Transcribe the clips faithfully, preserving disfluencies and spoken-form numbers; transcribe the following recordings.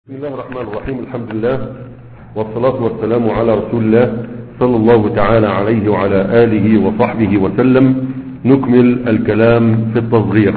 بسم الله الرحمن الرحيم. الحمد لله والصلاة والسلام على رسول الله صلى الله تعالى عليه وعلى آله وصحبه وسلم. نكمل الكلام في التصغير.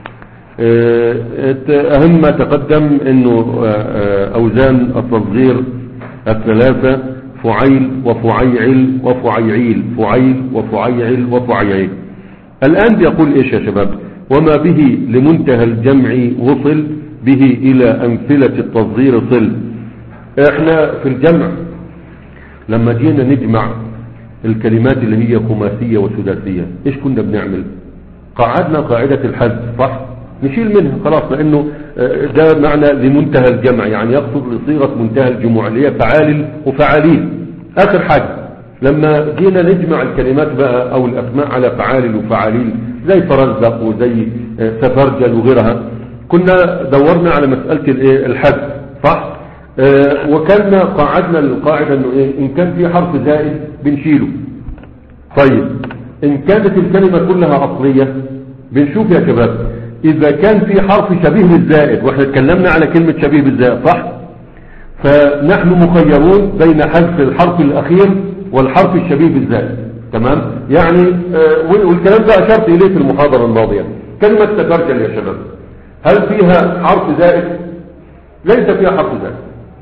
أهم ما تقدم أنه أوزان التصغير الثلاثة فعيل وفعيعل وفعيعيل، فعيل وفعيعل وفعيعيل. الآن بيقول إيش يا شباب؟ وما به لمنتهى الجمع وصل به إلى أمثلة التصغير صل. احنا في الجمع لما جينا نجمع الكلمات اللي هي خماسية وسداسية ايش كنا بنعمل؟ قعدنا قاعدة الحذف، صح؟ نشيل منها خلاص، لانه ده معنى لمنتهى الجمع، يعني يقصد لصيغة منتهى الجموع اللي هي فعالل وفعاليل. اخر حاجة لما جينا نجمع الكلمات بقى او الاسماء على فعالل وفعاليل زي فرزق وزي سفرجل وغيرها، كنا دورنا على مسألة الحذف، صح؟ اه وكان قاعدنا القاعدة انه ايه؟ ان كان في حرف زائد بنشيله. طيب ان كانت الكلمة كلها اصلية بنشوف يا شباب اذا كان في حرف شبيه بالزائد، واحنا اتكلمنا على كلمة شبيه بالزائد، صح؟ فنحن مخيرون بين حذف الحرف الاخير والحرف الشبيه بالزائد، تمام؟ يعني اه والكلام ده اشرت اليه في المحاضرة الماضية. كلمة تترجل يا شباب هل فيها حرف زائد؟ ليس فيها حرف زائد،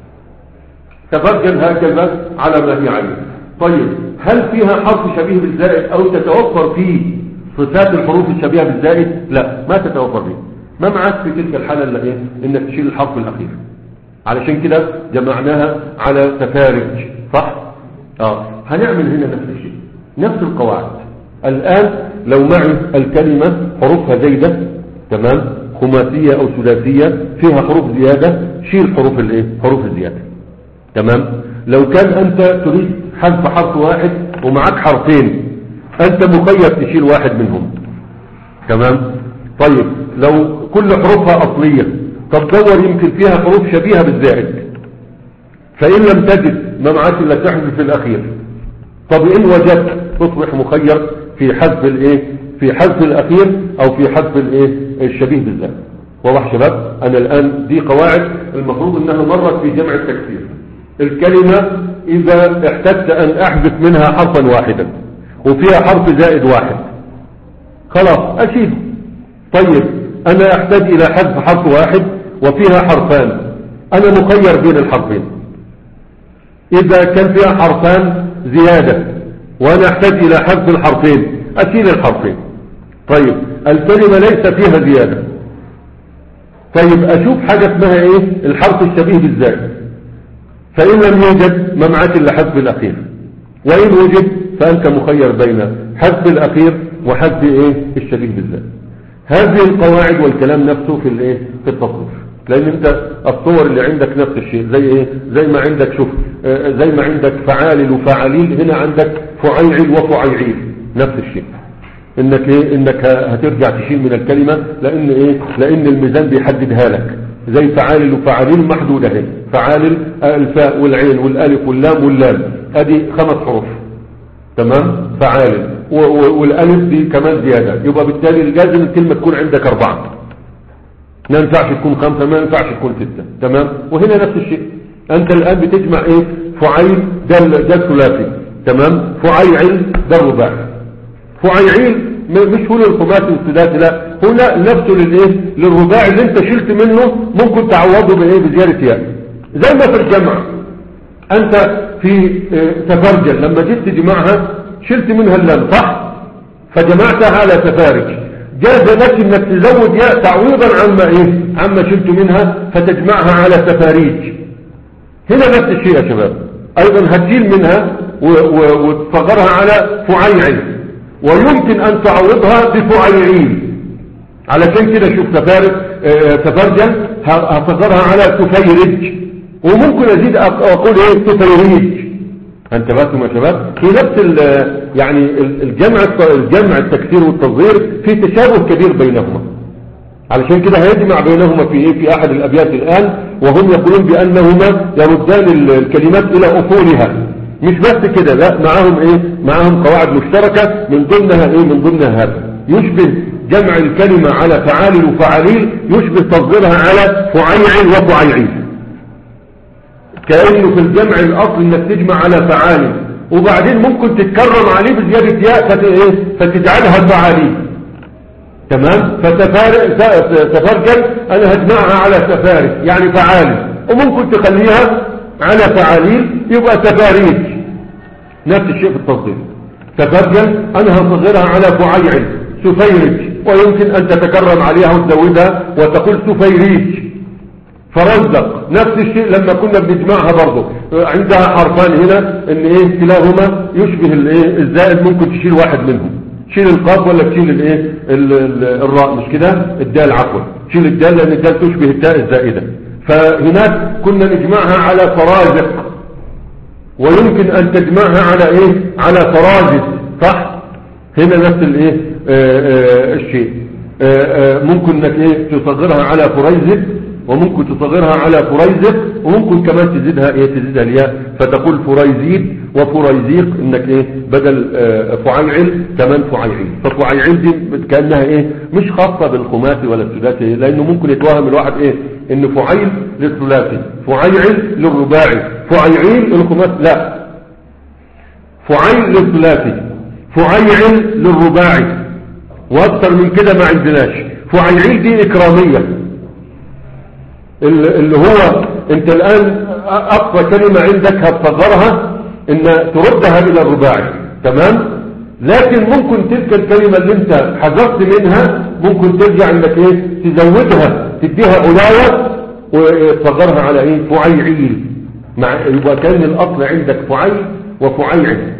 تفرجل هكذا على ما هي عليه. طيب هل فيها حرف شبيه بالزائد او تتوفر فيه صفات الحروف الشبيهة بالزائد؟ لا، ما تتوفر فيه. ما معك في تلك الحالة الا ايه؟ انك تشيل الحرف الاخير. علشان كده جمعناها على تفارج، صح؟ اه هنعمل هنا نفس الشيء، نفس القواعد. الان لو معي الكلمة حروفها زايدة، تمام؟ خماسية او ثلاثية فيها حروف زيادة، شيل حروف الايه؟ حروف الزيادة، تمام؟ لو كان انت تريد حذف حرف واحد ومعك حرفين انت مخير تشيل واحد منهم، تمام؟ طيب لو كل حروفها اصلية، طب دور يمكن فيها حروف شبيهة بالزائد، فان لم تجد ما معك الا تحذف الاخير. طب ان وجدت تصبح مخير في حذف الايه؟ في حذف الاخير او في حذف الايه؟ الشبيه بالذات. واضح شباب؟ انا الان دي قواعد المفروض انها مرت في جمع التكسير. الكلمة اذا احتجت ان احذف منها حرفا واحدا وفيها حرف زائد واحد خلاص اشيله. طيب انا احتاج الى حذف حرف واحد وفيها حرفان، انا مخير بين الحرفين. اذا كان فيها حرفان زيادة وانا احتاج الى حذف الحرفين اشيل الحرفين. طيب الكلمة ليس فيها زيادة، طيب اشوف حاجة اسمها ايه؟ الحرف الشبيه بالزائد. فان لم يوجد ما معك الا حذف الاخير، وان وجد فانت مخير بين حذف الاخير وحذف ايه؟ الشبيه بالزائد. هذه القواعد والكلام نفسه في الايه؟ في التصريف، لان انت الصور اللي عندك نفس الشيء، زي ايه؟ زي ما عندك شوف آه زي ما عندك فعالل وفعاليل، هنا عندك فعيعل وفعيعيل، نفس الشيء. انك ايه؟ انك هترجع تشيل من الكلمة، لان ايه؟ لان الميزان بيحددها لك. زي فعالل وفعاليل محدودة اهي، فعالل الفاء والعين والالف واللام واللام، ادي خمس حروف، تمام؟ فعالل والالف دي كمان زيادة، يبقى بالتالي لازم الكلمة تكون عندك اربعة، ما ينفعش تكون خمسة، ما ينفعش تكون ستة، تمام؟ وهنا نفس الشيء. انت الان بتجمع ايه؟ فعيل ده ده الثلاثي، تمام؟ فعيعل ده الرباعي. فعيعيل مش هو للخماسي والسداسي، لا هنا نفسه للايه؟ للرباعي اللي انت شلت منه، ممكن تعوضه بايه؟ بزيادة ياء. زي ما في الجمع انت في تفرجل لما جيت تجمعها شلت منها اللام، صح؟ فجمعتها على تفارج، جاز لك انك تزود ياء تعويضا عما ايه؟ عما شلت منها فتجمعها على تفاريج. هنا نفس الشيء يا شباب، ايضا هتشيل منها وتصغرها على فعيعل، ويمكن ان تعوضها بفعيعيل. علشان كده شوف تفارج تفرجل هصغرها على تفيرج، وممكن ازيد اقول ايه؟ تفيريج. انتبهتم يا شباب؟ في نفس يعني الجمع الجمع التكسير والتصغير في تشابه كبير بينهما. علشان كده هيجمع بينهما في ايه؟ في احد الابيات الان، وهم يقولون بانهما يردان الكلمات الى اصولها. مش بس كده، لا معاهم ايه؟ معاهم قواعد مشتركة، من ضمنها ايه؟ من ضمنها هذا يشبه جمع الكلمة على فعالل وفعاليل، يشبه تصغيرها على فعيعل وفعيعيل. كأنه في الجمع الأصل انك تجمع على فعال، وبعدين ممكن تتكرم عليه بزيادة ياء فتجعلها فعالي. تمام. فتفرجل انا هجمعها على سفارج يعني فعال، وممكن تخليها على فعاليل يبقى سفاريج. نفس الشيء في التصغير. تفرجل انا هصغرها على فعيعل سفيرج، ويمكن ان تتكرم عليها وتزودها وتقول سفيريج. فرزق نفس الشيء لما كنا بنجمعها برضه عندها حرفان هنا ان ايه كلاهما يشبه الايه الزائد، ممكن تشيل واحد منهم، تشيل القاف ولا تشيل الايه الراء، مش كده الدال عفوا، تشيل الدال لان الدال تشبه التاء الزائده. فهناك كنا نجمعها على فرازق، ويمكن ان تجمعها على ايه على فرازق، صح. هنا نفس الايه الشيء. آآ آآ ممكن انك ايه تصغرها على فريزق، وممكن تصغرها على فريزق، وممكن كمان تزيدها ايه تزيدها الياء فتقول فريزيد وفريزيق، انك ايه بدل فعيعل كمان فعيعيل. ففعيعيل دي كأنها ايه مش خاصة بالخماسي ولا الثلاثي، لانه ممكن يتوهم الواحد ايه ان فعيل للثلاثي، فعيعل للرباعي، فعيعيل للخماسي. لا، فعيل للثلاثي، فعيعل للرباعي، واكثر من كده ما عندناش. فعيعيل دي اكرامية، اللي هو انت الان اقصى كلمة عندك هتصغرها ان تردها الى الرباعي. تمام. لكن ممكن تلك الكلمة اللي انت حذفت منها ممكن ترجع انك ايه تزودها تديها علاوة وتصغرها على ايه فعيعيل، مع يبقى كان الاصل عندك فعيل وفعيعل.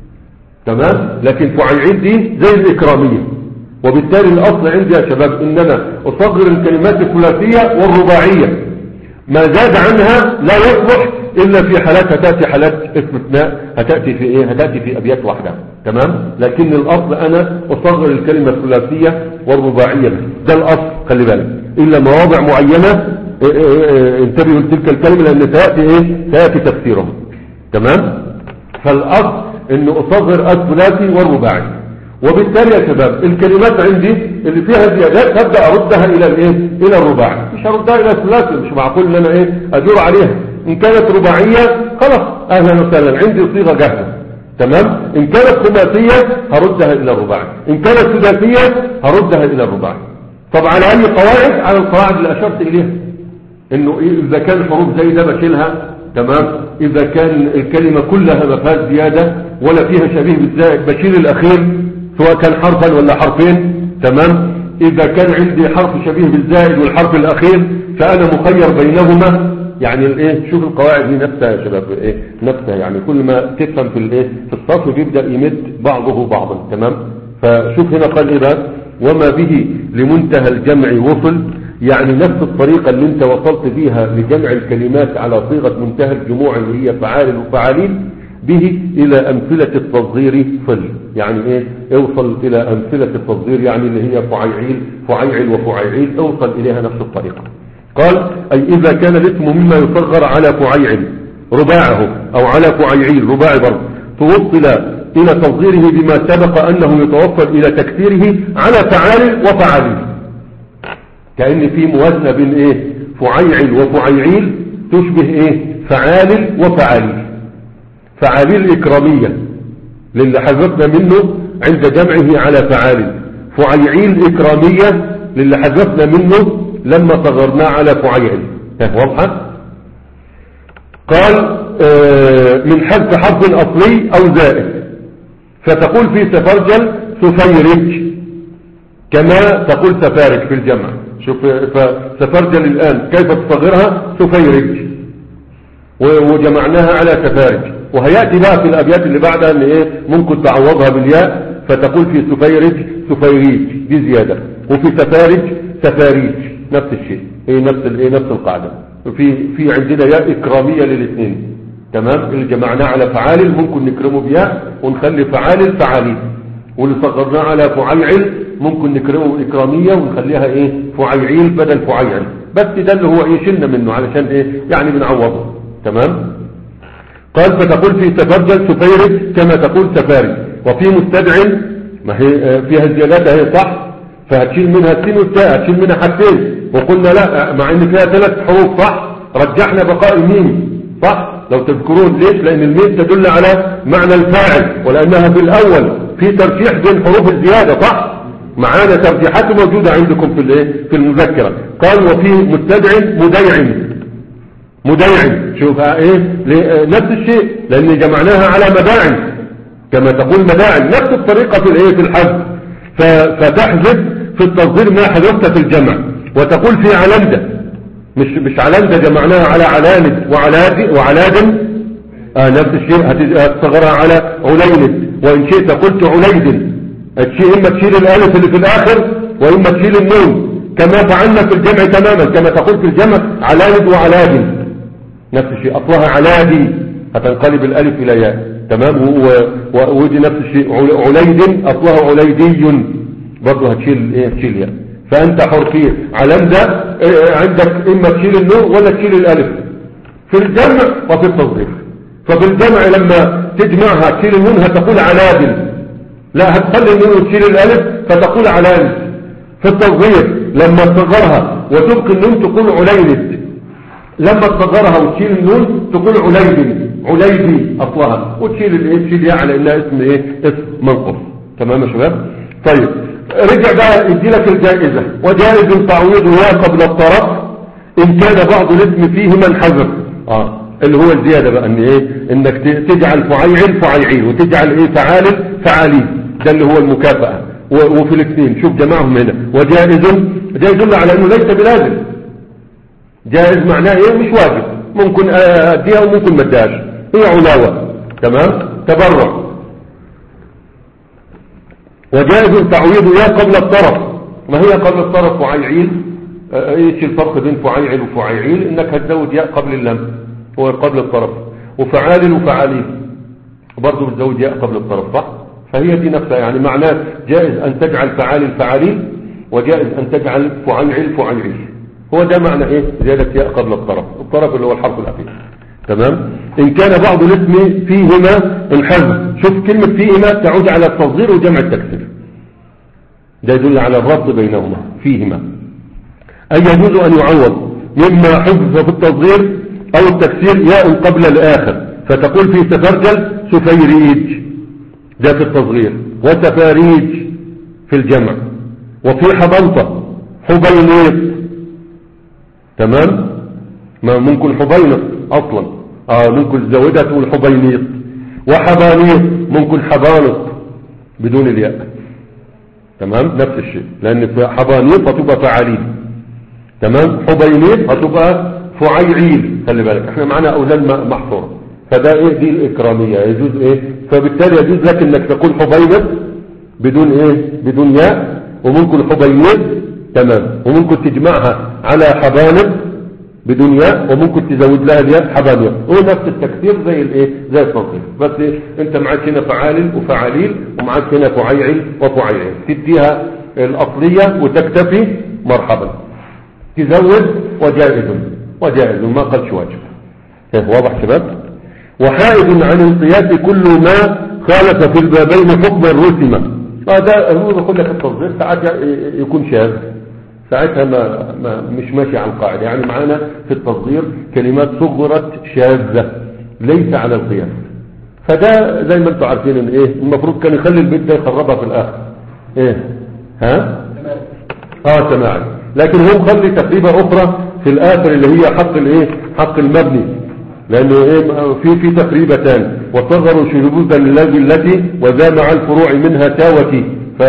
تمام. لكن فعيعيل دي زي الاكرامية، وبالتالي الاصل عندي يا شباب ان انا اصغر الكلمات الثلاثية والرباعية، ما زاد عنها لا يصلح الا في حالات هتأتي حالات استثناء، هتأتي في ايه هتأتي في ابيات واحدة. تمام. لكن الاصل انا اصغر الكلمة الثلاثية والرباعية، ده الاصل. خلي بالك الا مواضع معينة انتبهوا لتلك الكلمة لان سيأتي ايه سيأتي تفسيرهم. تمام. فالاصل انه اصغر الثلاثي والرباعي. وبالتالي يا شباب الكلمات عندي اللي فيها زيادات هبدأ اردها الى الايه الى الرباعي، مش هردها الى الثلاثي، مش معقول ان انا ايه ادور عليها. ان كانت رباعية خلاص اهلا وسهلا عندي صيغة جاهزة. تمام. ان كانت خماسية هردها الى الرباعي، ان كانت ثلاثية هردها الى الرباعي. طب على اي قواعد؟ على القواعد اللي اشرت اليها، انه اذا كان حروف زي ده بشيلها. تمام. اذا كان الكلمة كلها ما فيهاش زيادة ولا فيها شبيه بالزائد بشيل الاخير سواء كان حرفا ولا حرفين. تمام. اذا كان عندي حرف شبيه بالزائد والحرف الاخير فانا مخير بينهما. يعني الايه شوف القواعد دي نفسها يا شباب ايه نفسها، يعني كل ما تفهم في الايه في الصف بيبدا يمد بعضه بعضا. تمام. فشوف هنا قال ايه بقى وما به لمنتهى الجمع وصل، يعني نفس الطريقة اللي انت وصلت فيها لجمع الكلمات على صيغة منتهى الجموع اللي هي فعال وفعالين به الى امثلة التصغير صل. يعني ايه اوصل الى امثلة التصغير، يعني اللي هي فعيعيل فعيعل وفعيعيل، اوصل اليها نفس الطريقة. قال اي اذا كان الاسم مما يصغر على فعيعل رباعه او على فعيعيل رباعي برضه توصل الى تصغيره بما سبق انه يتوصل الى تكثيره على فعال وفعالين. كأن في موازنة بين ايه فعيعل وفعيعيل تشبه ايه فعال وفعاليل. فعاليل اكرامية للي حذفنا منه عند جمعه على فعال، فعيعيل اكرامية للي حذفنا منه لما صغرناه على فعيعل. واضحة؟ قال آه من حذف حرف اصلي او زائد، فتقول في سفرجل سفيرج كما تقول سفارج في الجمع. شوف فسفرجل الآن كيف تصغرها سفيرج وجمعناها على سفارج، وهيأتي بقى في الأبيات اللي بعدها ان ايه ممكن تعوضها بالياء فتقول في سفيرج سفيريج دي زيادة، وفي سفارج سفاريج نفس الشيء، ايه نفس الايه نفس القاعدة. في في عندنا ياء إكرامية للاثنين. تمام. اللي جمعناه على فعال ممكن نكرمه بياء ونخلي فعال فعالين، واللي صغرناه على فعيعل ممكن نكرمه إكرامية ونخليها ايه فعيعيل بدل فعيعل. بس ده اللي هو ايه شلنا منه علشان ايه يعني بنعوضه. تمام. قال فتقول في سفرجل سفيرج كما تقول سفارج. وفي مستدع ما هي فيها الزيادات اهي صح، فهتشيل منها السين والتاء، هتشيل منها حرفين، وقلنا لا مع ان فيها ثلاث حروف صح، رجحنا بقاء الميم صح؟ لو تذكرون ليش؟ لأن الميم تدل على معنى الفاعل، ولأنها في الأول في ترجيح بين حروف الزيادة، صح؟ معانا ترجيحات موجودة عندكم في الايه في المذكرة. قال وفي مستدع مديع، مديع شوفها ايه نفس الشيء، لأن جمعناها على مداعي كما تقول مداعي، نفس الطريقة في الايه في الحذف. فتحذف في التصغير ما حذفت في الجمع، وتقول في علندة، مش مش علندة جمعناها على علالد وعلاد وعلاد، آه نفس الشيء هتصغرها على عليلد، وإن شئت قلت عليد، الشيء إما تشيل الألف اللي في الآخر وإما تشيل النون، كما فعلنا في الجمع تماما، كما تقول في الجمع علالد وعلاد، نفس الشيء أصلها علادي هتنقلب الألف إلى ياء، تمام. ودي نفس الشيء عليد أصلها عليدي برضه هتشيل ايه تشيل ياء. فأنت حر فيه علندة عندك إما تشيل النون ولا تشيل الألف في الجمع وفي التصغير. ففي الجمع لما تجمعها تشيل النون هتقول علادل، لا هتخلي النون وتشيل الألف فتقول علالد. في التصغير لما تصغرها وتبقي النون تقول عليلد، لما تصغرها وتشيل النون تقول عليدي، عليدي أصلها، وتشيل الايه تشيل ياء على إنها اسم ايه اسم منقص. تمام يا شباب؟ طيب رجع بقى يدي لك الجائزة. وجائز تعويض يا قبل الطرف إن كان بعض الاسم فيه منحذر، اه اللي هو الزيادة بقى ان ايه انك تجعل فعيل فعيعيل وتجعل ايه فعالل فعاليل، ده اللي هو المكافأة. وفي الاثنين شوف جمعهم هنا. وجائز جائز يدل على انه ليس بلازم، جائز معناه ايه مش واجب، ممكن اديها وممكن ما اديهاش، هي علاوة، تمام، تبرع. وجائز تعويض يا قبل الطرف. ما هي قبل الطرف فعيعيل؟ ايش الفرق بين فعيعل وفعيعيل؟ انك هتزود ياء قبل اللام، هو قبل الطرف. وفعالل وفعاليل برضه بتزود ياء قبل الطرف، صح؟ فهي دي نفسها، يعني معناه جائز ان تجعل فعالل فعاليل، وجائز ان تجعل فعيعل فعيعيل. هو ده معنى ايه زيادة ياء قبل الطرف، الطرف اللي هو الحرف الاخير، تمام. ان كان بعض الاسم فيهما الحذف، شوف كلمة فيهما تعود على التصغير وجمع التكسير، ده يدل على الربط بينهما فيهما. اي يجوز ان يعوض مما حذف في التصغير او التكسير ياء قبل الاخر، فتقول في سفرجل سفيريج ده في التصغير، وسفاريج في الجمع. وفي حبنطة حبينيط، تمام، ما ممكن حبينط اصلا، اه ممكن تزودها تقول حبينيط. وحبانيط ممكن حبانط بدون الياء، تمام، نفس الشيء، لان في حبانيط هتبقى فعاليل، تمام. حبينيط هتبقى فعيعيل، خلي بالك احنا معانا اوزان محصوره، فده ايه دي الاكراميه، يجوز ايه، فبالتالي يجوز لك انك تقول حبينط بدون ايه بدون ياء، وممكن حبينيط، تمام، وممكن تجمعها على حبانط بدون ياء، وممكن تزود لها الياء حبانيط، هو نفس التكسير زي الايه زي التصغير، بس إيه؟ انت معاك هنا فعالل وفعاليل، ومعاك هنا فعيعل وفعيعيل، تديها الاصليه وتكتفي مرحبا، تزود وجائز وجائز ما قالش واجب. واضح شباب؟ وحائد عن القياس كل ما خالف في البابين حكم الرسمه، هذا هو بقول لك التصغير ساعات يكون شاذ، ساعتها ما, ما مش ماشي على القاعدة، يعني معانا في التصغير كلمات صغرت شاذة ليس على القياس، فده زي ما انتم عارفين ان ايه المفروض كان يخلي البيت ده يخربها في الاخر ايه ها اه سماعي، لكن هو مخلي تقريبا اخرى في الاخر اللي هي حق الايه حق المبني، لانه ايه في في تقريبتان وصغروا شذوذا للذي التي وذا مع الفروع منها تاوتي،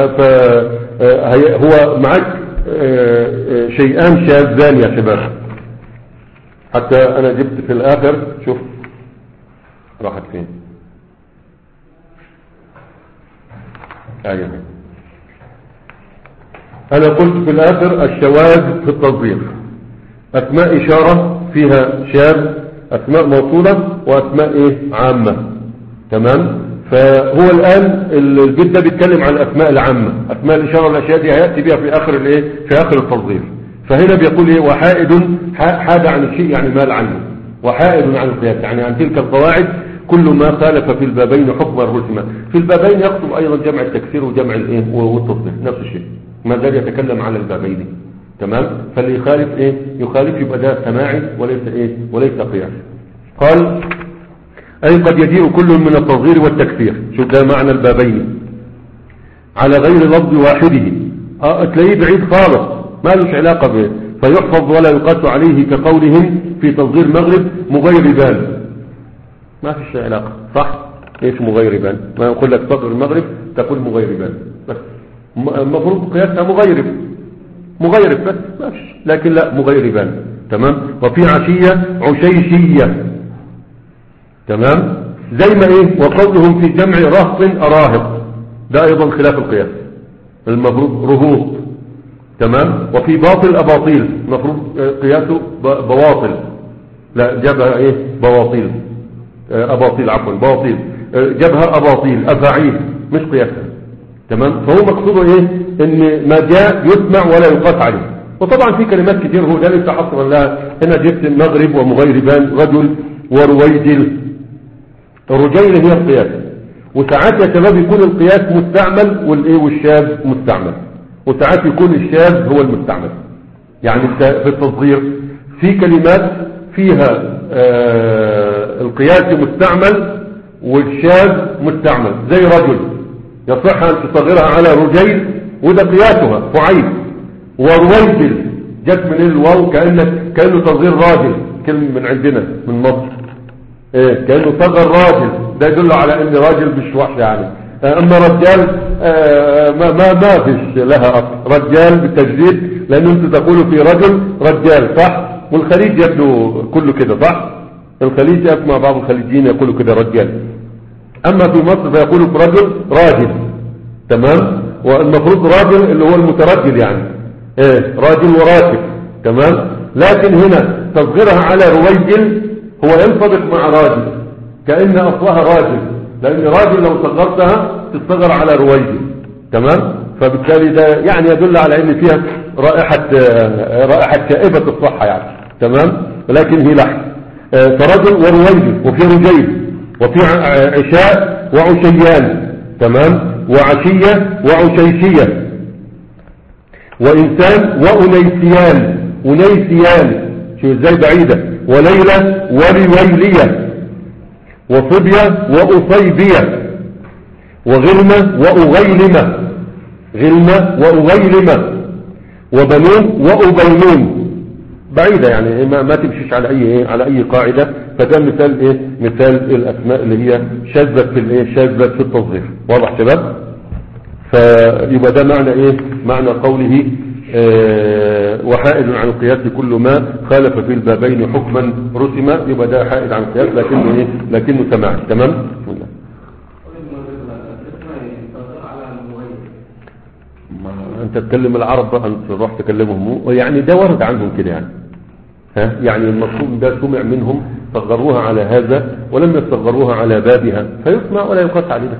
فهو معك شيئان شاذان يا شباب، حتى انا جبت في الاخر، شوف راحت فين، ايوه انا قلت في الاخر الشواذ في التصغير اسماء اشارة فيها شاذ، اسماء موصولة واسماء ايه عامة، تمام. فهو الآن البيت ده بيتكلم عن الأسماء العامة، أسماء الإشارة والأشياء دي هيأتي بها في آخر الإيه في آخر التصغير. فهنا بيقول إيه وحائد حاد عن الشيء يعني مال عنه، وحائد عن القياس يعني عن تلك القواعد كل ما خالف في البابين حكم الرسمة. في البابين يقصد أيضا جمع التكسير وجمع الإيه والتصغير نفس الشيء، ما زال يتكلم على البابين، تمام. فاللي يخالف إيه يخالف يبقى ده سماعي وليس إيه وليس قياس. قال أي قد يجيء كل من التصغير والتكسير. شوف ده معنى البابين على غير لفظ واحده. اه تلاقيه بعيد خالص ما لهش علاقة به، فيحفظ ولا يقاس عليه كقولهم في تصغير مغرب مغيربان، ما فيش علاقة. صح؟ ايش مغيربان؟ ما يقول لك صغر المغرب تقول مغيربان بس، المفروض قياسها مغيرب مغيرب بس ما فيش، لكن لا مغيربان. تمام. وفي عشية عشيشية. تمام. زي ما ايه وقولهم في جمع رهط اراهط، ده ايضا خلاف القياس، المفروض رهوط. تمام. وفي باطل اباطيل، المفروض قياسه بواطل، لا جابها ايه بواطيل، اباطيل عفوا بواطيل، جابها اباطيل افاعيل مش قياسها. تمام. فهو مقصوده ايه ان ما جاء يسمع ولا يقاس عليه. وطبعا في كلمات كتير هو ده ليس حصرا لها، هنا جبت المغرب ومغيربان رجل ورويجل. الرجيل هي القياس، وساعات يا شباب يكون القياس مستعمل والايه والشاذ مستعمل، وساعات يكون الشاذ هو المستعمل. يعني في التصغير في كلمات فيها آه القياس مستعمل والشاذ مستعمل، زي رجل يصح ان تصغرها على رجيل وده قياسها فعيل. ورويجل جت من الواو كأنك كأنه تصغير راجل، كلمة من عندنا من مصر، ايه كأنه صغر راجل، ده يدل على ان راجل مش وحش يعني. اما رجال آه ما ما ما فيش لها اصل، رجال بالتجديد لان انتم تقولوا في رجل رجال صح، والخليج يبدو كله كده صح، الخليج اسمع بعض الخليجيين يقولوا كده رجال، اما في مصر فيقولوا في رجل راجل. تمام. والمفروض راجل اللي هو المترجل يعني ايه راجل وراكب. تمام. لكن هنا تصغيرها على رويجل هو ينطبق مع راجل كأن اصلها راجل، لان راجل لو صغرتها تصغر على رويجل. تمام. فبالتالي ده يعني يدل على ان فيها رائحة رائحة شائبة الصحة يعني. تمام. لكن هي لحن. فرجل ورويجل وفي رجيل وفي عشاء وعشيان. تمام. وعشية وعشيشية وإنسان وأنيسيان. أنيسيان شو ازاي بعيدة. وليلة ولويلية وصبية وأصيبية وغلمة وأغيلمة. غلمة وأغيلمة وبنون وأبينون، بعيدة يعني ما, ما تمشيش على أي إيه على أي قاعدة. فده مثال إيه مثال الأسماء اللي هي شاذة في الإيه شاذة في التصغير. واضح شباب؟ فيبقى ده معنى إيه معنى قوله آه وحائد عن القياس كل ما خالف في البابين حكما رسما. يبقى ده حائد عن القياس لكنه إيه لكنه سماع. تمام. بسم الله. انت تكلم العرب بقى، انت روح تكلمهم يعني ده ورد عنهم كده يعني. ها يعني المقصود ده سمع منهم صغروها على هذا ولم يصغروها على بابها فيسمع ولا يقاس عليها.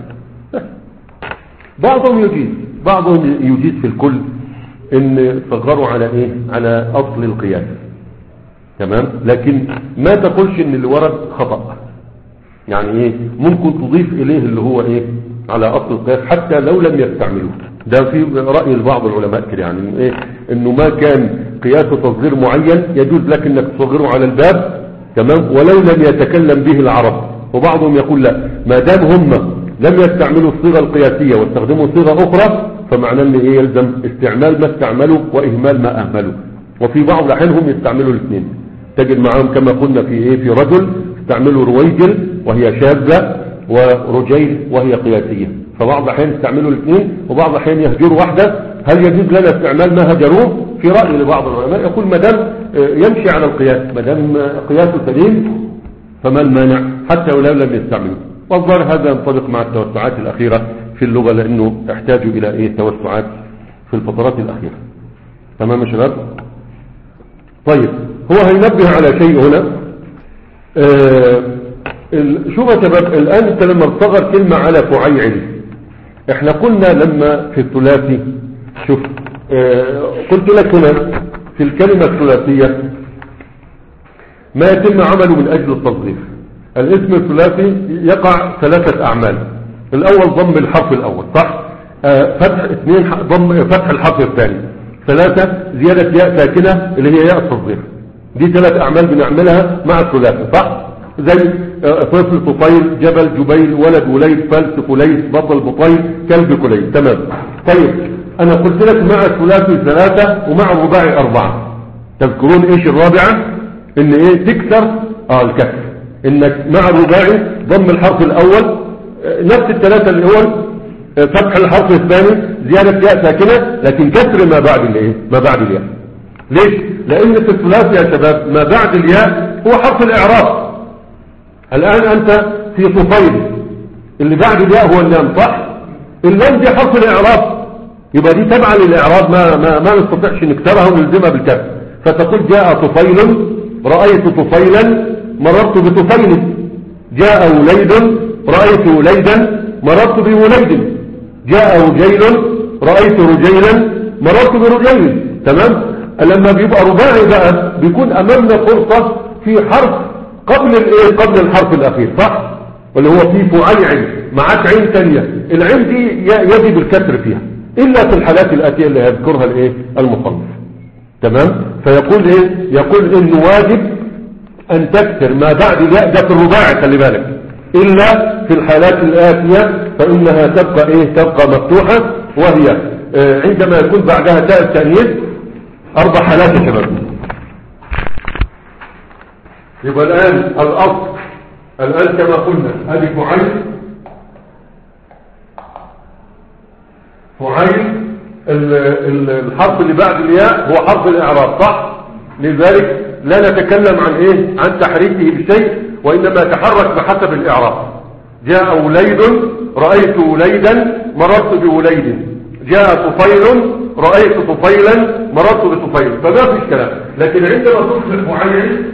بعضهم يجيز بعضهم يجيز في الكل ان صغروا على ايه على اصل القياس. تمام. لكن ما تقولش ان اللي ورد خطأ، يعني ايه ممكن تضيف اليه اللي هو ايه على اصل القياس حتى لو لم يستعملوه. ده في رأي بعض العلماء كده يعني إنه, إيه؟ إنه ما كان قياس تصغير معين يجوز لك انك تصغره على الباب. تمام. ولو لم يتكلم به العرب. وبعضهم يقول لا ما دام هم لم يستعملوا الصيغة القياسية واستخدموا صيغة اخرى فمعنى ان ايه يلزم استعمال ما استعملوا واهمال ما اهملوا. وفي بعض الاحيان هم يستعملوا الاثنين، تجد معهم كما قلنا في ايه في رجل استعملوا رويجل وهي شاذة ورجيل وهي قياسية. فبعض الاحيان يستعملوا الاثنين وبعض الاحيان يهجروا واحدة. هل يجوز لنا استعمال ما هجروه؟ في رأي لبعض العلماء يقول ما دام يمشي على القياس، ما دام قياسه سليم فما المانع حتى ولو لم يستعملوا. والظاهر هذا ينطبق مع التوسعات الأخيرة في اللغة لأنه يحتاج إلى إيه توسعات في الفترات الأخيرة. تمام يا شباب؟ طيب هو هينبه على شيء هنا. آه شوف يا شباب الآن انت لما تصغر كلمة على فعيل، احنا قلنا لما في الثلاثي شوف آه قلت لك هنا في الكلمة الثلاثية ما يتم عمله من أجل التصغير. الاسم الثلاثي يقع ثلاثة أعمال. الأول ضم الحرف الأول صح، آه فتح اثنين ضم فتح الحرف الثاني، ثلاثة زيادة ياء ساكنة اللي هي ياء التصغير. دي ثلاث أعمال بنعملها مع الثلاثي صح. زي طفل، طفيل، جبل، جبيل، ولد، وليد، فلس، فليس، بطل، بطيل، كلب، كليب. تمام. طيب انا قلت لك مع الثلاثي ثلاثة ومع الرباعي اربعة. تذكرون ايش الرابعة؟ ان ايه؟ تكسر اه الكسر، انك مع الرباعي ضم الحرف الاول نفس الثلاثة اللي هو فتح الحرف الثاني، زيادة ياء ساكنة، لكن كسر ما بعد الايه؟ ما بعد الياء. ليش؟ لان في الثلاثي يا شباب ما بعد الياء هو حرف الاعراب. الان انت في طفيل اللي بعد الياء هو اللام، صح؟ اللام دي حرف الاعراب، يبقى دي تبع للاعراب، ما ما ما نستطيعش نكسرها ونلزمها بالكسر. فتقول جاء طفيل، رأيت طفيلا، مررت بطفيل. جاء وليد، رأيت وليدا، مررت بوليد. جاء رجيل، رأيت رجيلا، مررت برجيل. تمام. لما بيبقى رباعي بقى بيكون امامنا فرصة في حرف قبل الايه؟ قبل الحرف الاخير، صح؟ اللي هو في فعيل، معاك عين ثانيه، العين دي يجب الكسر فيها الا في الحالات الاتيه اللي هيذكرها الايه؟ المصنف. تمام. فيقول ايه؟ يقول انه واجب ان تكسر ما بعد الياء، ده في الرباعي خلي بالك، الا في الحالات الاتيه فانها تبقى ايه؟ تبقى مفتوحه، وهي آه عندما يكون بعدها تاء التانيث. اربع حالات يا شباب. يبقى الان الاصل الان كما قلنا ادي فعيل، فعيل الحرف اللي بعد الياء هو حرف الاعراب، صح؟ لذلك لا نتكلم عن ايه؟ عن تحريكه بشيء، وانما يتحرك بحسب الاعراب. جاء وليد، رأيت وليدا، مررت بوليد. جاء طفيل، رأيت طفيلا، مررت بطفيل. فما فيش كلام. لكن عندما تصبح فعيل،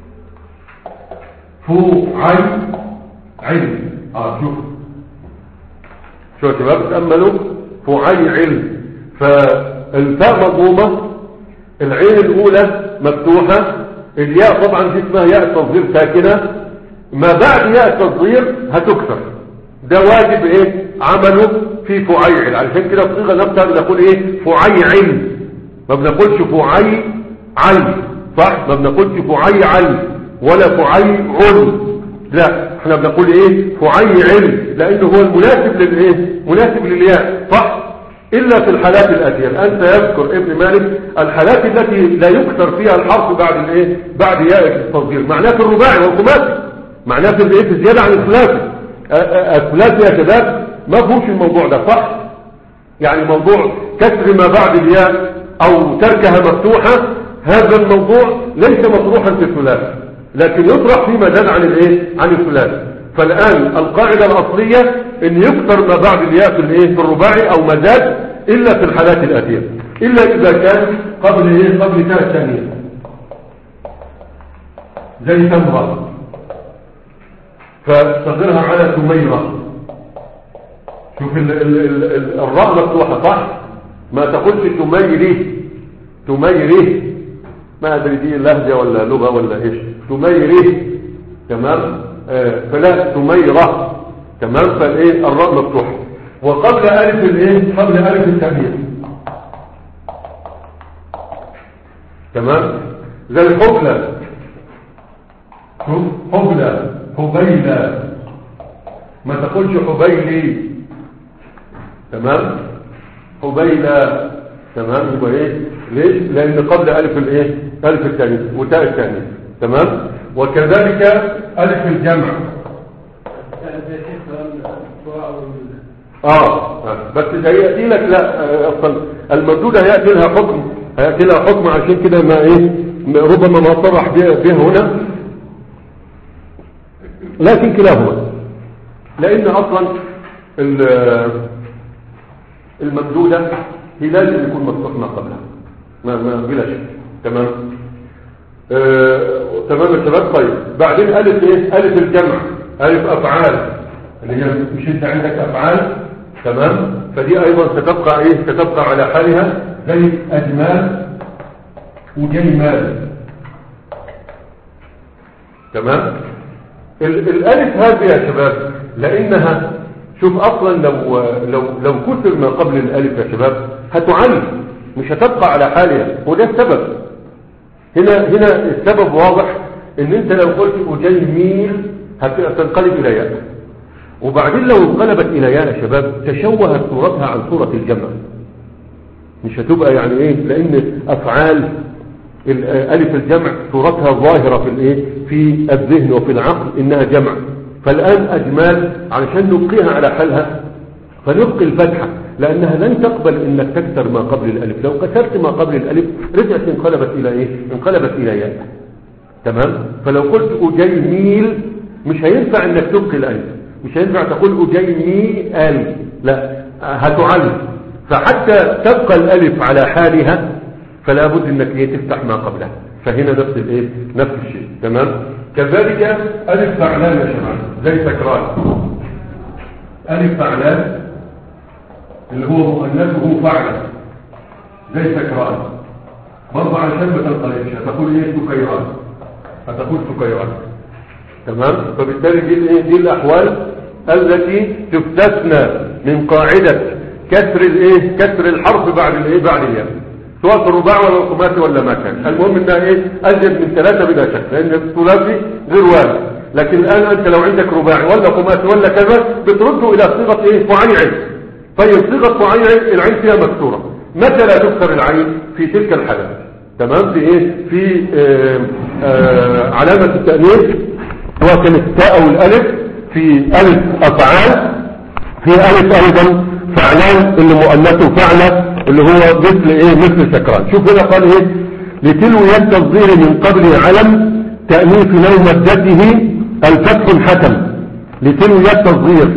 فعيل عين، اه شوف شو يا شباب تأملوا، فعيل، فالفاء مضمومة، العين الأولى مفتوحة، الياء طبعا دي اسمها ياء التصغير ساكنة، ما بعد ياء التصغير هتكسر. ده واجب ايه؟ عمله في فعيل. علشان كده الصيغة نفسها بنقول ايه؟ فعيل، ما بنقولش فعيل، صح؟ ما بنقولش فعيل ولا فعيل، لا، احنا بنقول ايه؟ فعيل، لانه هو المناسب للايه؟ مناسب للياء، صح؟ الا في الحالات الاتيه. الان سيذكر ابن مالك الحالات التي لا يكسر فيها الحرف بعد الايه؟ بعد ياء التصغير. معناه في الرباعي والخماسي، معناه في الايه؟ في زياده عن الثلاثي. الثلاثي يا شباب ما فيهوش الموضوع ده، صح؟ يعني موضوع كسر ما بعد الياء او تركها مفتوحه، هذا الموضوع ليس مطروحا في الثلاثي، لكن يطرح فيما زاد عن الايه؟ عن الثلاثي. فالان القاعده الاصليه ان يكسر ما بعد الياء في الايه؟ في الرباعي او ما زاد، الا في الحالات الاتيه، الا اذا كان قبل ايه؟ قبل تاء الثانيه، زي تمره فصغرها على ثميره. شوف ال ال ال الراء مفتوحه، صح؟ ما تقولش تميره، تميره، ما ادري دي لهجه ولا لغه ولا ايش، تميره. تمام. آه فلا تميره. تمام. فالايه؟ الراء مفتوحه، وقبل الف الايه؟ قبل الف التانيث. تمام. زي الحبلى، شوف حبلى، حبيلى، ما تقولش حبيلي. تمام. حبيلى. تمام. يبقى ايه؟ ليش؟ لان قبل الف الايه؟ الف التانيث وتاء التانيث. تمام. وكذلك الف الجمع. اه بس هياتي لك، لا اصلا الممدوده هياتي لها حكم، هياتي لها حكم، عشان كده ما ايه؟ ربما ما صرح به هنا، لكن كلاهما، لان اصلا الممدوده هي لازم يكون مفتوح ما قبلها، ما ما بلا شك. تمام. آه، تمام يا شباب. طيب بعدين الف ايه؟ الف الجمع، الف افعال، اللي هي مش انت عندك افعال. تمام. فدي ايضا ستبقى ايه؟ ستبقى على حالها، زي اجمال وجيمال. تمام. الالف هذه يا شباب لانها، شوف اصلا لو لو لو كسر ما قبل الالف يا شباب هتعلم، مش هتبقى على حالها، وده السبب. هنا هنا السبب واضح، ان انت لو قلت اجيميل هتنقلب الى ياء، وبعدين لو انقلبت الى ياء يا شباب تشوهت صورتها عن صورة الجمع، مش هتبقى يعني ايه، لان افعال الالف الجمع صورتها ظاهرة في الايه في الذهن وفي العقل انها جمع. فالان اجمال علشان نبقيها على حالها فنبقي الفتحة، لانها لن تقبل انك تكسر ما قبل الالف، لو كسرت ما قبل الالف رجعت انقلبت الى ايه انقلبت الى ياء. تمام. فلو قلت اجيميل مش هينفع انك تبقي الالف، مش هينفع تقول اجيميل، لا هتعلم. فحتى تبقى الالف على حالها فلا بد انك ايه تفتح ما قبلها، فهنا نفس الايه نفس الشيء. تمام. كذلك الف فعلان يا شباب زي سكران، الف فعلان اللي هو مؤنثه فعلا زي سكران، برضه علشان ما تنقلبش هتقول ايه سكيران، هتقول سكيران. تمام. فبالتالي دي الايه دي الاحوال التي تستثنى من قاعده كسر الايه كسر الحرف بعد الايه بعد الياء، سواء في الرباع ولا الخماسي ولا ما كان، المهم انها ايه ازيد من ثلاثه بلا شك، لان الثلاثي غير وارد. لكن الان انت لو عندك رباعي ولا خماسي ولا كذا بترده الى صيغه ايه فعيل. طيب صيغه فعيل العين فيها مكسوره، متى لا تكسر العين؟ في تلك الحالات. تمام. في ايه في آآ آآ علامه التانيث سواء كانت التاء او الالف، في الف افعال، في الف ايضا فعلان اللي مؤنثه فعله اللي هو مثل ايه مثل سكران. شوف هنا قال ايه لتلو التصغير من قبل علم تأنيث لو مدته الفتح حكم. لتلو التصغير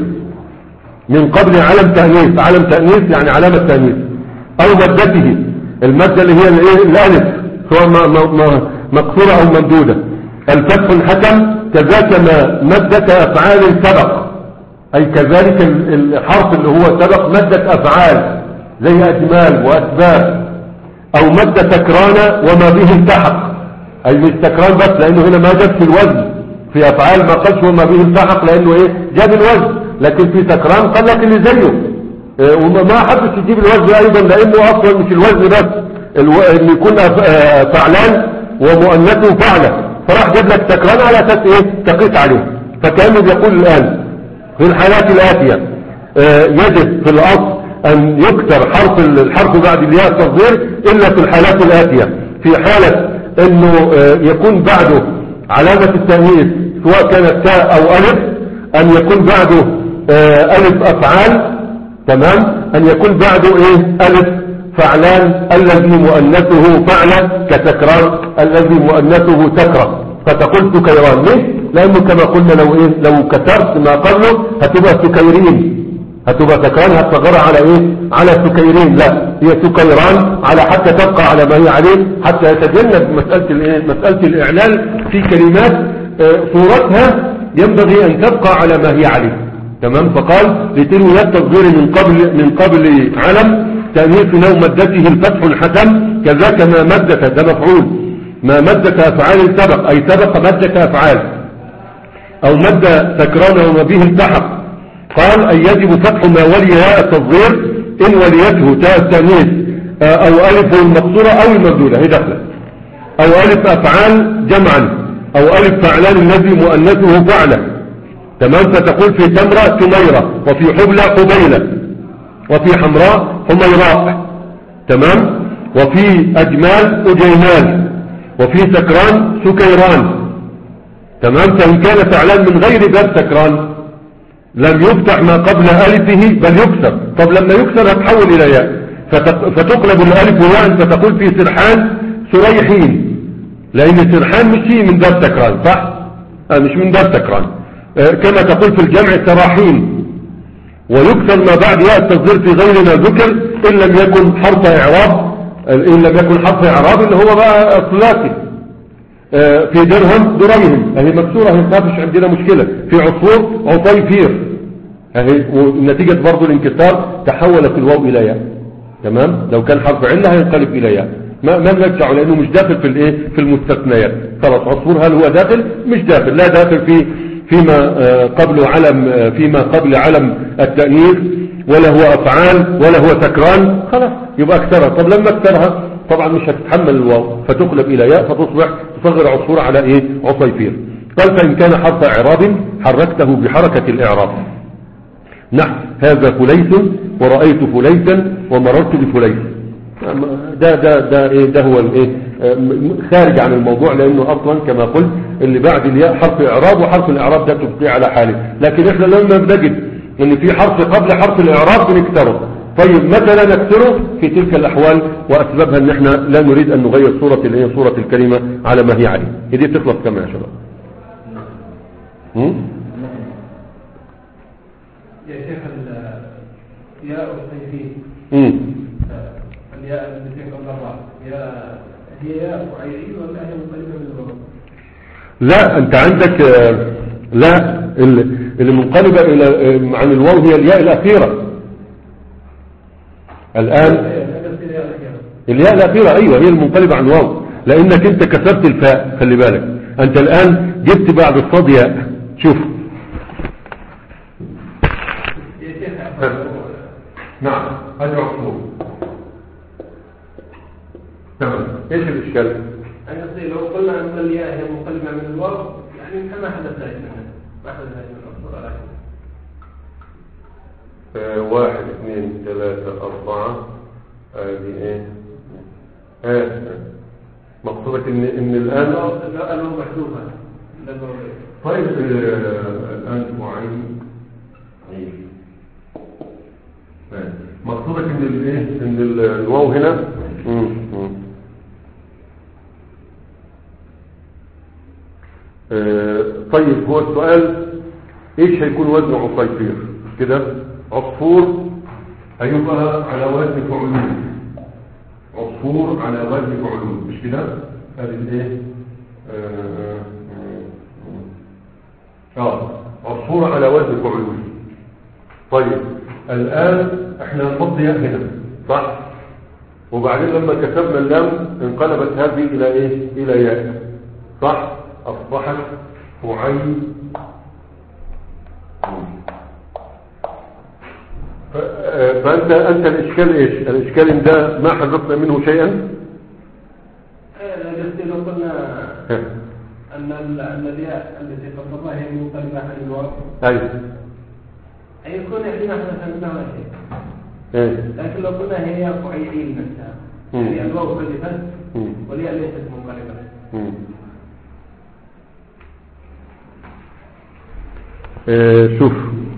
من قبل علم تأنيث، علم تأنيث يعني علامة تأنيث، او مدته المادة اللي هي الايه الالف سواء مقصورة او ممدودة، الفتح حكم. كذاك ما مدة افعال سبق، اي كذلك الحرف اللي هو سبق مدة افعال زي اجمال واسباب، او مدة سكران وما به التحق، اي مش سكران بس لانه هنا ما جاب في الوزن، في افعال ما قالش وما به التحق لانه ايه جاب الوزن، لكن في سكران قال لك اللي زيه إيه وما حبش يجيب الوزن ايضا لانه اصلا مش الوزن بس الو... ان يكون فعلان ومؤنثه فعلا، فراح جاب لك سكران على اساس ايه تقيس عليه. فكانه بيقول الان في الحالات الاتيه آه يجب في الاصل ان يكسر حرف الحرف بعد الياء التصغير الا في الحالات الاتيه، في حاله انه آه يكون بعده علامه التانيث سواء كانت تاء او الف، ان يكون بعده آه الف افعال. تمام. ان يكون بعده ايه الف فعلان الذي مؤنثه فعلا كسكران الذي مؤنثه سكرة، فتقول سكيران. ليه؟ لانه كما قلنا لو ايه لو كسرت ما قبله هتبقى سكيرين، هتبقى سكران هتصغرها على ايه على سكيرين، لا هي سكيران على حتى تبقى على ما هي عليه، حتى يتجنب مسألة الايه مسألة الاعلان في كلمات اه صورتها ينبغي ان تبقى على ما هي عليه. تمام. فقال لتلو التصغير من قبل من قبل علم تأنيث لو مدته الفتح الحكم. كذاك ما مدة ده مفعول، ما مدة أفعال سبق أي سبق مدة أفعال، أو مدة سكران وما به التحق. قال أي يجب فتح ما ولي ياء التصغير إن وليته تاء التأنيث أو ألف المقصورة أو الممدودة هي دخلت، أو ألف أفعال جمعا، أو ألف فعلان الذي مؤنثه فعلا. تمام. فتقول في تمرة تميرة، وفي حبلى قبيلة، وفي حمراء حميراء. تمام. وفي أجمال أجيمال، وفي سكران سكيران. تمام. فإن كان فعلان من غير باب سكران لم يفتح ما قبل ألفه بل يكسر. طب لما يكسر هتحول إلى ياء فتقلب الألف وياء، فتقول في سرحان سريحين، لأن سرحان مش شيء من باب سكران صح؟ آه مش من باب سكران. آه كما تقول في الجمع سراحين. ويكسر ما بعد ياء التصغير في غير ما ذكر إن لم يكن حرف إعراب، إن لم يكن حرف إعراب اللي هو بقى الثلاثي. آه في درهم دريهم اهي مكسورة اهي ما فيش عندنا مشكلة. في عصفور عصيفير اهي، ونتيجة برضو الانكسار تحولت الواو إلى ياء. تمام. لو كان حرف علة هينقلب إلى ياء، ما ما نرجعه لأنه مش داخل في الايه في المستثنيات. خلاص عصفور هل هو داخل؟ مش داخل، لا داخل في فيما قبل علم فيما قبل علم التأنيث، ولا هو أفعال ولا هو سكران، خلاص يبقى اكسرها. طب لما اكسرها طبعا مش هتتحمل الواو فتقلب الى ياء فتصبح تصغر عصفور على ايه عصيفير. قال فان كان حرف اعراب حركته بحركة الاعراب، نحو هذا فليس ورأيت فليسا ومررت بفليس. ده ده ده ايه ده هو الايه خارج عن الموضوع، لانه اصلا كما قلت اللي بعد الياء حرف اعراب، وحرف الاعراب ده تبقي على حاله، لكن احنا لما بنجد ان في حرف قبل حرف الاعراب بنكسره. طيب متى لا نكسره؟ في تلك الاحوال، واسبابها ان احنا لا نريد ان نغير صورة الايه صورة الكلمة على ما هي عليه. هي دي تخلص كما يا شباب. يا شيخ الياء والتنفيذ الياء التي قبل الراء يا هي ياء فعيل ولا هي منقلبة من الواو؟ لا انت عندك لا اللي منقلبة الى عن الواو هي الياء الاخيرة الان. الياء الاخيرة ايوه هي المنقلبة عن الواو، لانك انت كسرت الفاء. خلي بالك انت الان جبت بعد الصاد ياء. شوف نعم هذا عصفور تمام. ايش الاشكال؟ انا قصدي لو قلنا ان الياء هي منقلبة من الواو يعني كما حدث ذلك ما حدث ذلك من العصفور على آه واحد اثنين ثلاثة أربعة هذه ايه ها مقصودك ان ان الان الواو محذوفة. طيب الان معين مقصودك ان الايه ان الواو هنا مم. مم. آه طيب هو السؤال ايش هيكون وزن عصيفير كده؟ عصفور هيبقى على وزن فعلول، عصفور على وزن فعلول مش كده؟ هذه الايه اه, آه. عصفور على وزن فعلول. طيب الآن احنا نحط ياء هنا صح، وبعدين لما كتبنا اللام انقلبت هذه الى ايه الى ياء صح، اصبحت فعيل. فانت انت الاشكال ايش؟ الاشكال ان ده ما حذفنا منه شيئا. قلت لو قلنا ان ان الياء التي قبلها هي منقلبة عن الواو ايوه يكون احنا فهمناها شيء. ايه لكن لو قلنا هي فعيل نفسها يعني الواو حذفت والياء ليست منقلبة. اه شوف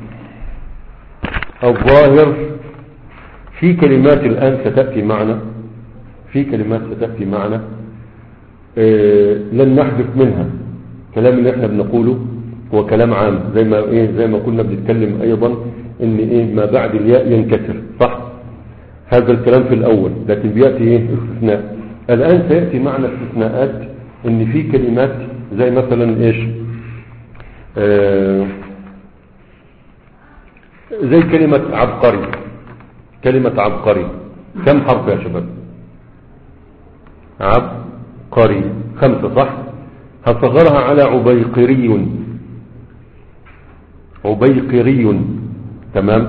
الظاهر في كلمات الآن ستأتي معنا في كلمات ستأتي معنا اه لن نحذف منها. كلام اللي احنا بنقوله هو كلام عام زي ما ايه زي ما كنا بنتكلم ايضا ان ايه ما بعد الياء ينكسر صح، هذا الكلام في الاول، لكن بياتي ايه استثناء. الان سياتي معنا استثناءات ان في كلمات زي مثلا ايش آه زي كلمة عبقري. كلمة عبقري كم حرف يا شباب؟ عبقري خمسة صح. هصغرها على عبيقري. عبيقري تمام،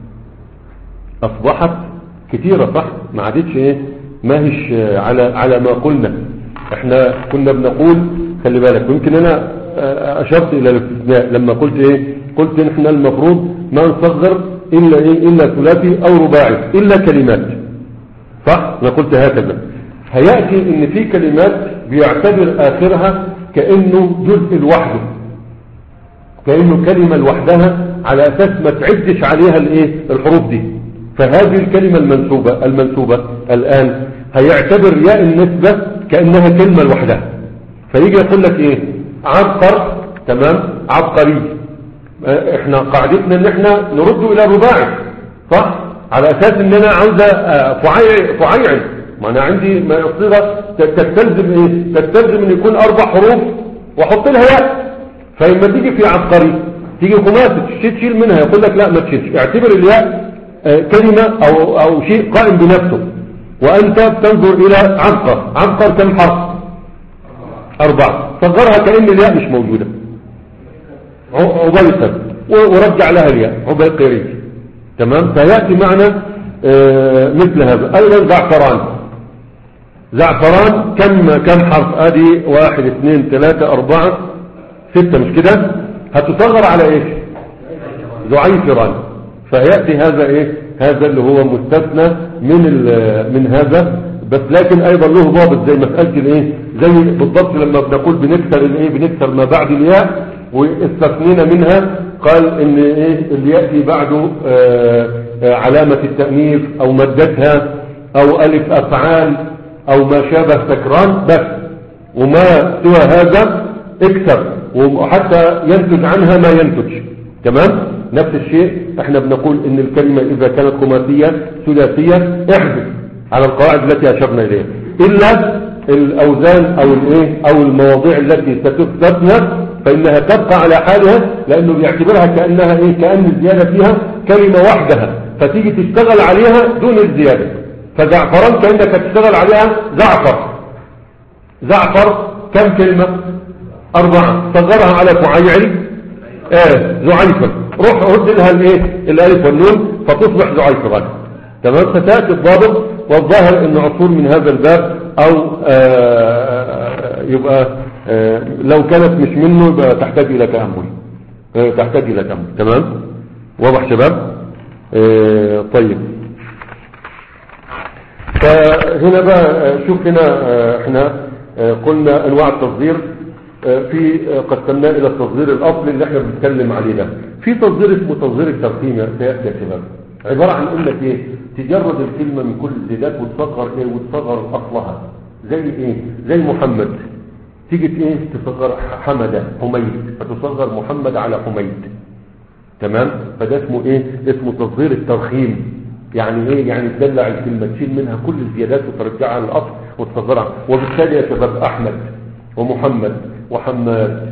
اصبحت كتيرة صح، ما عادتش ايه ما هيش على على ما قلنا. احنا كنا بنقول خلي بالك، يمكن انا اشرت الى الاستثناء لما قلت ايه قلت ان احنا المفروض ما نصغر الا ايه الا ثلاثي او رباعي الا كلمات صح. انا قلت هكذا. هياتي ان في كلمات بيعتبر اخرها كانه جزء لوحده، كأنه كلمة لوحدها على أساس ما تعدش عليها الايه الحروف دي. فهذه الكلمة المنسوبة المنسوبة الآن هيعتبر ياء النسبة كأنها كلمة لوحدها، فيجي يقول لك ايه عبقر تمام عبقري. احنا قاعدتنا ان احنا نرد الى الرباعي صح، على اساس ان انا عاوزة فعيع فعيع ما انا عندي صيغة تستلزم ايه تستلزم ان يكون اربع حروف واحط لها ياء. فلما تيجي في عبقري تيجي خماسة تشيل منها يقول لك لا ما تشيلش، اعتبر الياء كلمة او او شيء قائم بنفسه، وانت تنظر الى عبقر. عبقر كم حرف؟ اربعة. صغرها كأن الياء مش موجودة. عبيقر ورجع لها الياء عبيقري تمام. فيأتي معنا مثل هذا. ايضا زعفران زعفران كم كم حرف؟ ادي واحد اثنين ثلاثة اربعة ستة مش كده؟ هتصغر على ايش؟ زعيفران. فيأتي هذا ايه؟ هذا اللي هو مستثنى من من هذا، بس لكن ايضا له ضابط زي مسألة الايه، زي بالضبط لما بنقول بنكسر الايه، بنكسر ما بعد الياء واستثنينا منها، قال ان ايه اللي يأتي بعده آآ آآ علامة التأنيث او مدتها او الف افعال او ما شابه سكران بس، وما سوى هذا اكسر، وحتى ينتج عنها ما ينتج. تمام؟ نفس الشيء احنا بنقول ان الكلمة اذا كانت خماسية ثلاثية احذف على القواعد التي اشرنا اليها، الا الاوزان او الايه او المواضيع التي ستستثنى فانها تبقى على حالها، لانه بيعتبرها كانها ايه، كأن الزيادة فيها كلمة وحدها، فتيجي تشتغل عليها دون الزيادة. فزعفران كأنك تشتغل عليها زعفر. زعفر كم كلمة؟ اربعة، صغرها على فعيعل اه زعيفر، روح رد لها الايه الالف والنون فتصبح زعيفران. تمام؟ فتأتي الضابط، والظاهر ان عصور من هذا الباب او آآ يبقى آآ لو كانت مش منه يبقى تحتاج الى تأمل، تحتاج الى تأمل. تمام؟ واضح شباب؟ طيب، فهنا بقى شوف هنا احنا قلنا انواع التصغير، في قسمناه الى التصغير الاصلي اللي احنا بنتكلم عليه ده. في تصغير اسمه تصغير الترقيم يا شباب، عبارة عن انك ايه، تجرد الكلمة من كل الزيادات وتصغر ايه، وتصغر اصلها. زي ايه؟ زي محمد، تيجي ايه تصغر حمد حميد، فتصغر محمد على حميد. تمام؟ فده اسمه ايه؟ اسمه تصغير الترخيم. يعني ايه؟ يعني تدلع الكلمة، تشيل منها كل الزيادات وترجعها للاصل وتصغرها. وبالتالي يا شباب احمد ومحمد وحماد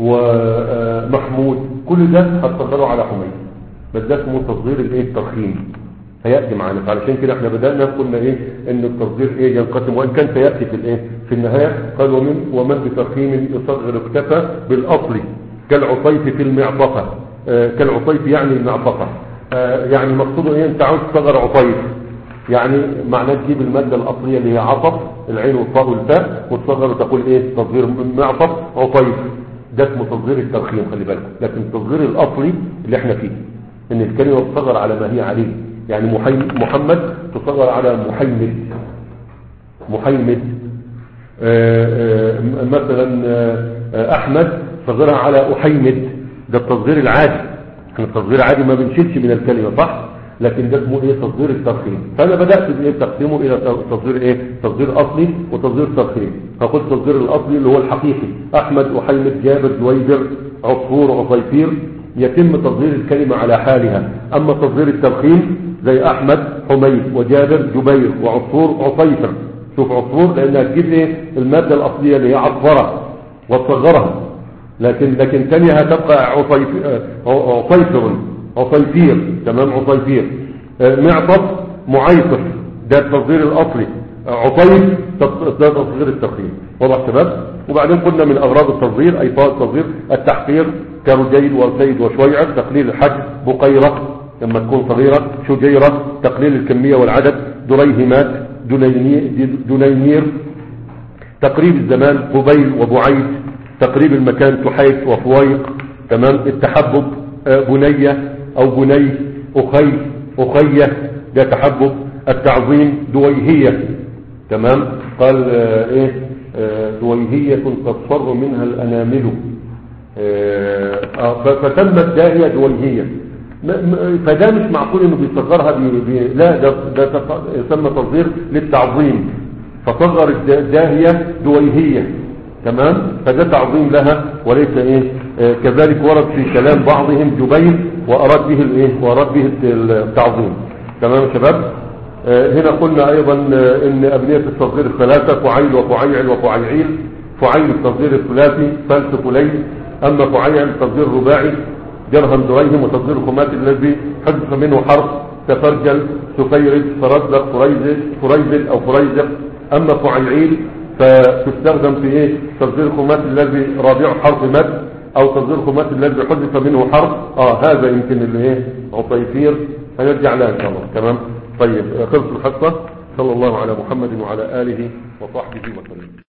ومحمود كل ده هتصغره على حميد، بس ده اسمه تصغير الايه الترخيم، هيأتي معنا. فعلشان كده احنا بدأنا قلنا ايه، ان التصغير ايه ينقسم، وان كان سيأتي في الايه في النهاية. قال ومن ومن بترخيم يصغر اكتفى بالاصل كالعصيف في المعطفة. آه كالعصيف يعني المعطفة، آه يعني مقصوده ايه، انت عاوز تصغر عصيف، يعني معناه تجيب المادة الاصلية اللي هي عطف، العين والطاء والفاء، وتصغر وتقول ايه تصغير معطف عصيف. ده اسمه تصغير الترخيم، خلي بالك. لكن التصغير الاصلي اللي احنا فيه ان الكلمة تصغر على ما هي عليه. يعني محمد تصغر على محيمد، محيمد. آآ آآ مثلا آآ احمد صغرها على احيمد، ده التصغير العادي. احنا التصغير العادي ما بنشيلش من الكلمة صح، لكن ده اسمه ايه تصغير الترخيم. فانا بدأت بايه تقسيمه الى تصغير ايه تصغير اصلي وتصغير ترخيم. فقلت التصغير الاصلي اللي هو الحقيقي، احمد احيمد جابر جويبر عصفور عصيفير، يتم تصغير الكلمة على حالها. اما تصغير الترخيم زي احمد حميد وجابر جبير وعصفور عصيفر. شوف عصفور لانها تجيب ايه المادة الاصلية اللي هي عصفرة وتصغرها، لكن لكن ثانيها تبقى عصيف عصيفر عصيفير. تمام؟ عصيفير. معطف معيطف، ده التصغير الاصلي. عصيف ده تصغير الترخيم. واضح شباب؟ وبعدين قلنا من اغراض التصغير اي التصغير التحقير، كرجيل وسيد وشويعر، تقليل الحجم، بقيرة لما تكون صغيرة، شجيرة تقليل الكمية والعدد، دريهمات، دنينير تقريب الزمان، قبيل وبعيد تقريب المكان، تحيك وفويق. تمام؟ التحبب بنية او بني، اخي اخية ده تحبب. التعظيم دويهية. تمام؟ قال آه ايه آه دويهية تصفر منها الانامل. آه فتمت داهية دويهية. فده مش معقول انه بيصغرها بي بي لا، ده, ده يسمى تصغير للتعظيم، فصغر الداهية دويهية. تمام؟ فده تعظيم لها وليس ايه. آه كذلك ورد في كلام بعضهم جبيل واراد به الايه واراد به التعظيم. تمام يا شباب؟ آه هنا قلنا ايضا آه ان ابنية التصغير الثلاثة فعيل وفعيعل وفعيعيل. فعيل التصغير الثلاثي فلس فليل، اما فعيعل التصغير الرباعي درهم دريهم، وتصغير الخماسي الذي حذف منه حرف تفرجل سفيرج فرزق فريزق فريزق او فريزق. اما فعيعيل فتستخدم في ايه تصغير الخماسي الذي رابعه حرف مد، او تصغير الخماسي الذي حذف منه حرف. اه هذا يمكن اللي ايه عصيفير، هنرجع لها ان شاء الله. تمام؟ طيب خلص الحصة. صلى الله على محمد وعلى آله وصحبه وسلم.